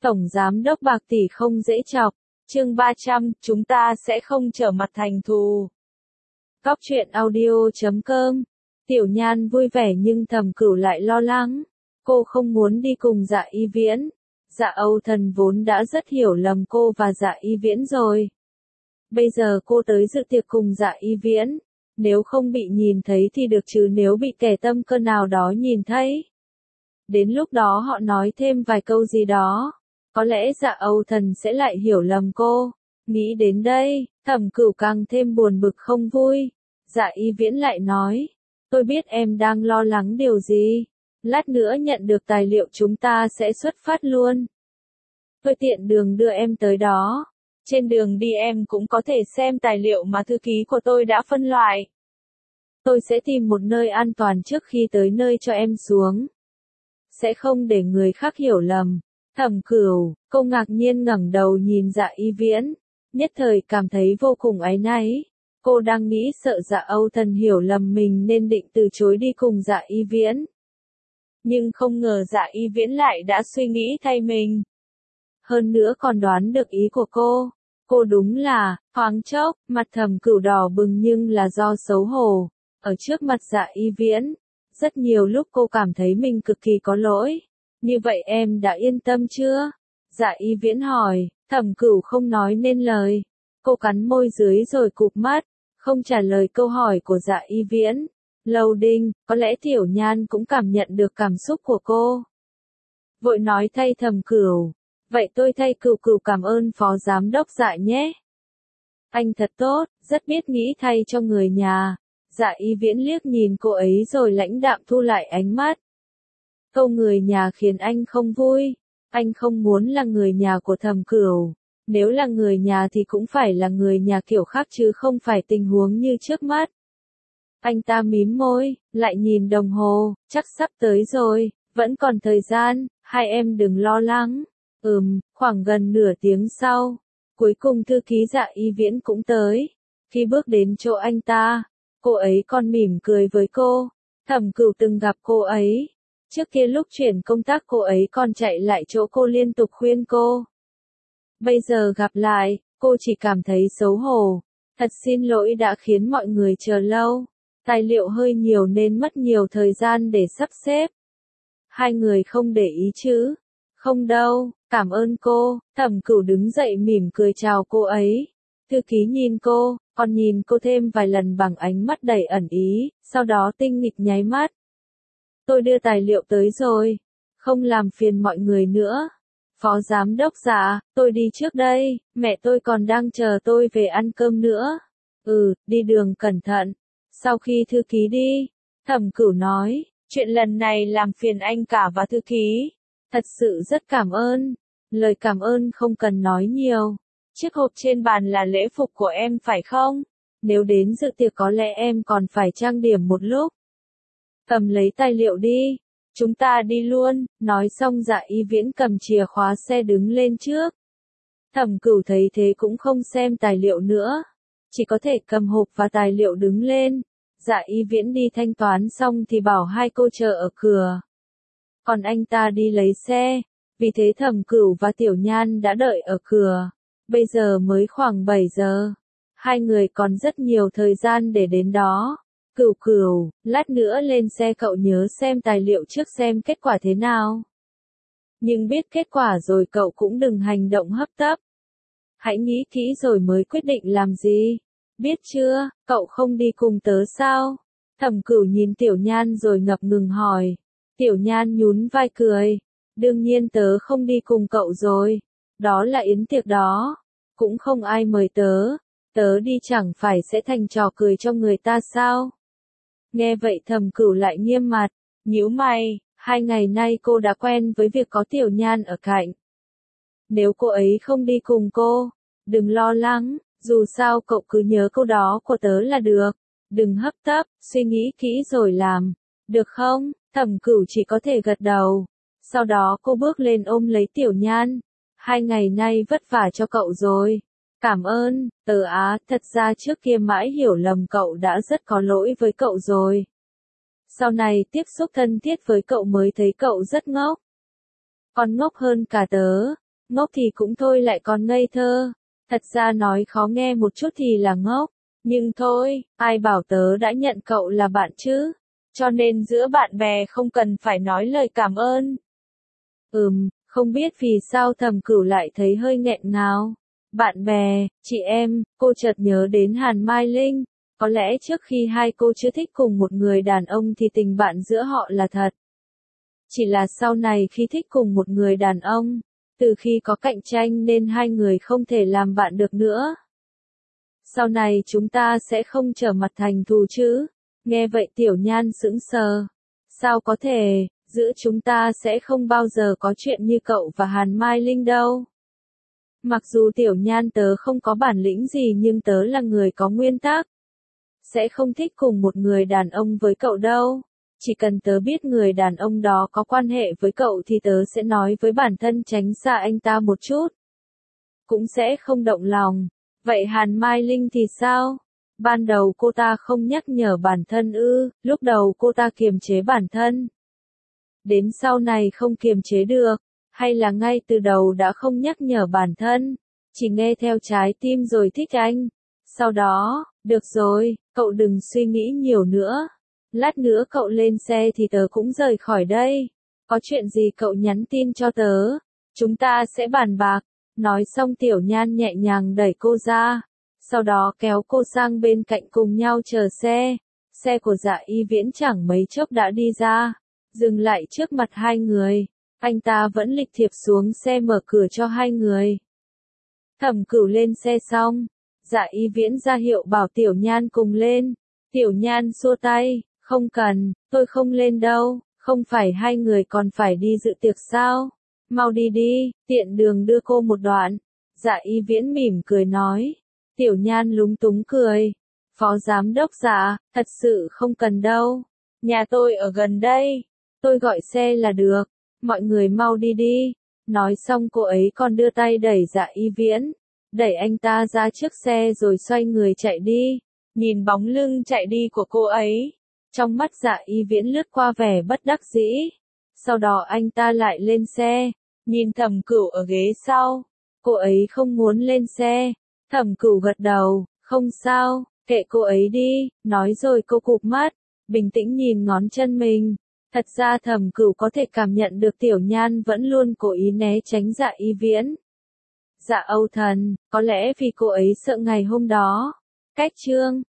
Tổng giám đốc bạc tỷ không dễ chọc. Chương 300, chúng ta sẽ không trở mặt thành thù. Cóc truyện audio.com. Tiểu Nhan vui vẻ nhưng Thẩm Cửu lại lo lắng. Cô không muốn đi cùng Dạ Y Viễn. Dạ Âu Thần vốn đã rất hiểu lầm cô và Dạ Y Viễn rồi. Bây giờ cô tới dự tiệc cùng Dạ Y Viễn. Nếu không bị nhìn thấy thì được chứ nếu bị kẻ tâm cơ nào đó nhìn thấy. Đến lúc đó họ nói thêm vài câu gì đó. Có lẽ Dạ Âu Thần sẽ lại hiểu lầm cô. Nghĩ đến đây, Thẩm Cửu càng thêm buồn bực không vui. Dạ Y Viễn lại nói. Tôi biết em đang lo lắng điều gì. Lát nữa nhận được tài liệu chúng ta sẽ xuất phát luôn. Tôi tiện đường đưa em tới đó. Trên đường đi em cũng có thể xem tài liệu mà thư ký của tôi đã phân loại. Tôi sẽ tìm một nơi an toàn trước khi tới nơi cho em xuống. Sẽ không để người khác hiểu lầm. Thẩm Cửu, cô ngạc nhiên ngẩng đầu nhìn Dạ Y Viễn. Nhất thời cảm thấy vô cùng áy náy. Cô đang nghĩ sợ Dạ Âu Thần hiểu lầm mình nên định từ chối đi cùng Dạ Y Viễn. Nhưng không ngờ Dạ Y Viễn lại đã suy nghĩ thay mình. Hơn nữa còn đoán được ý của cô. Cô đúng là, thoáng chốc, mặt Thẩm Cửu đỏ bừng nhưng là do xấu hổ. Ở trước mặt Dạ Y Viễn, rất nhiều lúc cô cảm thấy mình cực kỳ có lỗi. Như vậy em đã yên tâm chưa? Dạ Y Viễn hỏi, Thẩm Cửu không nói nên lời. Cô cắn môi dưới rồi cụp mắt, không trả lời câu hỏi của Dạ Y Viễn. Lâu Đinh, có lẽ Tiểu Nhan cũng cảm nhận được cảm xúc của cô. Vội nói thay Thẩm Cửu. Vậy tôi thay Cửu Cửu cảm ơn Phó Giám đốc Dạ nhé. Anh thật tốt, rất biết nghĩ thay cho người nhà. Dạ Y Viễn liếc nhìn cô ấy rồi lãnh đạm thu lại ánh mắt. Câu người nhà khiến anh không vui. Anh không muốn là người nhà của Thẩm Cửu. Nếu là người nhà thì cũng phải là người nhà kiểu khác chứ không phải tình huống như trước mắt. Anh ta mím môi, lại nhìn đồng hồ, chắc sắp tới rồi, vẫn còn thời gian, hai em đừng lo lắng. Khoảng gần nửa tiếng sau, cuối cùng thư ký Dạ Y Viễn cũng tới. Khi bước đến chỗ anh ta, cô ấy còn mỉm cười với cô. Thẩm Cửu từng gặp cô ấy. Trước kia lúc chuyển công tác cô ấy còn chạy lại chỗ cô liên tục khuyên cô. Bây giờ gặp lại, cô chỉ cảm thấy xấu hổ. Thật xin lỗi đã khiến mọi người chờ lâu. Tài liệu hơi nhiều nên mất nhiều thời gian để sắp xếp. Hai người không để ý chứ? Không đâu, cảm ơn cô. Thẩm Cửu đứng dậy mỉm cười chào cô ấy. Thư ký nhìn cô, còn nhìn cô thêm vài lần bằng ánh mắt đầy ẩn ý, sau đó tinh nghịch nháy mắt. Tôi đưa tài liệu tới rồi. Không làm phiền mọi người nữa. Phó Giám đốc Dạ, tôi đi trước đây, mẹ tôi còn đang chờ tôi về ăn cơm nữa. Đi đường cẩn thận. Sau khi thư ký đi, Thẩm Cửu nói, chuyện lần này làm phiền anh cả và thư ký. Thật sự rất cảm ơn. Lời cảm ơn không cần nói nhiều. Chiếc hộp trên bàn là lễ phục của em phải không? Nếu đến dự tiệc có lẽ em còn phải trang điểm một lúc. Cầm lấy tài liệu đi. Chúng ta đi luôn. Nói xong Dạ Y Viễn cầm chìa khóa xe đứng lên trước. Thẩm Cửu thấy thế cũng không xem tài liệu nữa. Chỉ có thể cầm hộp và tài liệu đứng lên. Dạ Y Viễn đi thanh toán xong thì bảo hai cô chờ ở cửa. Còn anh ta đi lấy xe. Vì thế Thẩm Cửu và Tiểu Nhan đã đợi ở cửa. Bây giờ mới khoảng 7 giờ. Hai người còn rất nhiều thời gian để đến đó. Cửu Cửu, lát nữa lên xe cậu nhớ xem tài liệu trước xem kết quả thế nào. Nhưng biết kết quả rồi cậu cũng đừng hành động hấp tấp. Hãy nghĩ kỹ rồi mới quyết định làm gì. Biết chưa, cậu không đi cùng tớ sao? Thẩm Cửu nhìn Tiểu Nhan rồi ngập ngừng hỏi. Tiểu Nhan nhún vai cười. Đương nhiên tớ không đi cùng cậu rồi. Đó là yến tiệc đó. Cũng không ai mời tớ. Tớ đi chẳng phải sẽ thành trò cười cho người ta sao? Nghe vậy Thẩm Cửu lại nghiêm mặt. Nhíu mày, 2 ngày nay cô đã quen với việc có Tiểu Nhan ở cạnh. Nếu cô ấy không đi cùng cô, đừng lo lắng. Dù sao cậu cứ nhớ câu đó của tớ là được. Đừng hấp tấp, suy nghĩ kỹ rồi làm. Được không? Thẩm Cửu chỉ có thể gật đầu. Sau đó cô bước lên ôm lấy Tiểu Nhan. 2 ngày nay vất vả cho cậu rồi. Cảm ơn, tớ thật ra trước kia mãi hiểu lầm cậu đã rất có lỗi với cậu rồi. Sau này tiếp xúc thân thiết với cậu mới thấy cậu rất ngốc. Còn ngốc hơn cả tớ. ngốc thì cũng thôi lại còn ngây thơ. Thật ra nói khó nghe một chút thì là ngốc. Nhưng thôi, ai bảo tớ đã nhận cậu là bạn chứ? Cho nên giữa bạn bè không cần phải nói lời cảm ơn. Không biết vì sao Thẩm Cửu lại thấy hơi nghẹn ngào. Bạn bè, chị em, cô chợt nhớ đến Hàn Mai Linh. Có lẽ trước khi hai cô chưa thích cùng một người đàn ông thì tình bạn giữa họ là thật. Chỉ là sau này khi thích cùng một người đàn ông, từ khi có cạnh tranh nên hai người không thể làm bạn được nữa. Sau này chúng ta sẽ không trở mặt thành thù chứ? Nghe vậy Tiểu Nhan sững sờ. Sao có thể, giữa chúng ta sẽ không bao giờ có chuyện như cậu và Hàn Mai Linh đâu. Mặc dù Tiểu Nhan tớ không có bản lĩnh gì nhưng tớ là người có nguyên tắc. Sẽ không thích cùng một người đàn ông với cậu đâu. Chỉ cần tớ biết người đàn ông đó có quan hệ với cậu thì tớ sẽ nói với bản thân tránh xa anh ta một chút. Cũng sẽ không động lòng. Vậy Hàn Mai Linh thì sao? Ban đầu cô ta không nhắc nhở bản thân ư, lúc đầu cô ta kiềm chế bản thân. Đến sau này không kiềm chế được, hay là ngay từ đầu đã không nhắc nhở bản thân, chỉ nghe theo trái tim rồi thích anh. Sau đó, được rồi, cậu đừng suy nghĩ nhiều nữa. Lát nữa cậu lên xe thì tớ cũng rời khỏi đây. Có chuyện gì cậu nhắn tin cho tớ, chúng ta sẽ bàn bạc. Nói xong Tiểu Nhan nhẹ nhàng đẩy cô ra, sau đó kéo cô sang bên cạnh cùng nhau chờ xe. Xe của Dạ Y Viễn chẳng mấy chốc đã đi ra, dừng lại trước mặt hai người. Anh ta vẫn lịch thiệp xuống xe mở cửa cho hai người. Thẩm Cửu lên xe xong, Dạ Y Viễn ra hiệu bảo Tiểu Nhan cùng lên. Tiểu Nhan xua tay, không cần, tôi không lên đâu, không phải hai người còn phải đi dự tiệc sao? Mau đi đi, tiện đường đưa cô một đoạn. Dạ Y Viễn mỉm cười nói. Tiểu Nhan lúng túng cười. Phó giám đốc Dạ, thật sự không cần đâu. Nhà tôi ở gần đây, tôi gọi xe là được. Mọi người mau đi đi. Nói xong cô ấy còn đưa tay đẩy Dạ Y Viễn, đẩy anh ta ra trước xe rồi xoay người chạy đi. Nhìn bóng lưng chạy đi của cô ấy, trong mắt Dạ Y Viễn lướt qua vẻ bất đắc dĩ. Sau đó anh ta lại lên xe, nhìn Thẩm Cửu ở ghế sau. Cô ấy không muốn lên xe. Thẩm Cửu gật đầu, không sao, kệ cô ấy đi, nói rồi cô cụp mắt, bình tĩnh nhìn ngón chân mình. Thật ra Thẩm Cửu có thể cảm nhận được Tiểu Nhan vẫn luôn cố ý né tránh Dạ Y Viễn. Dạ Âu Thần, có lẽ vì cô ấy sợ ngày hôm đó. Cách chương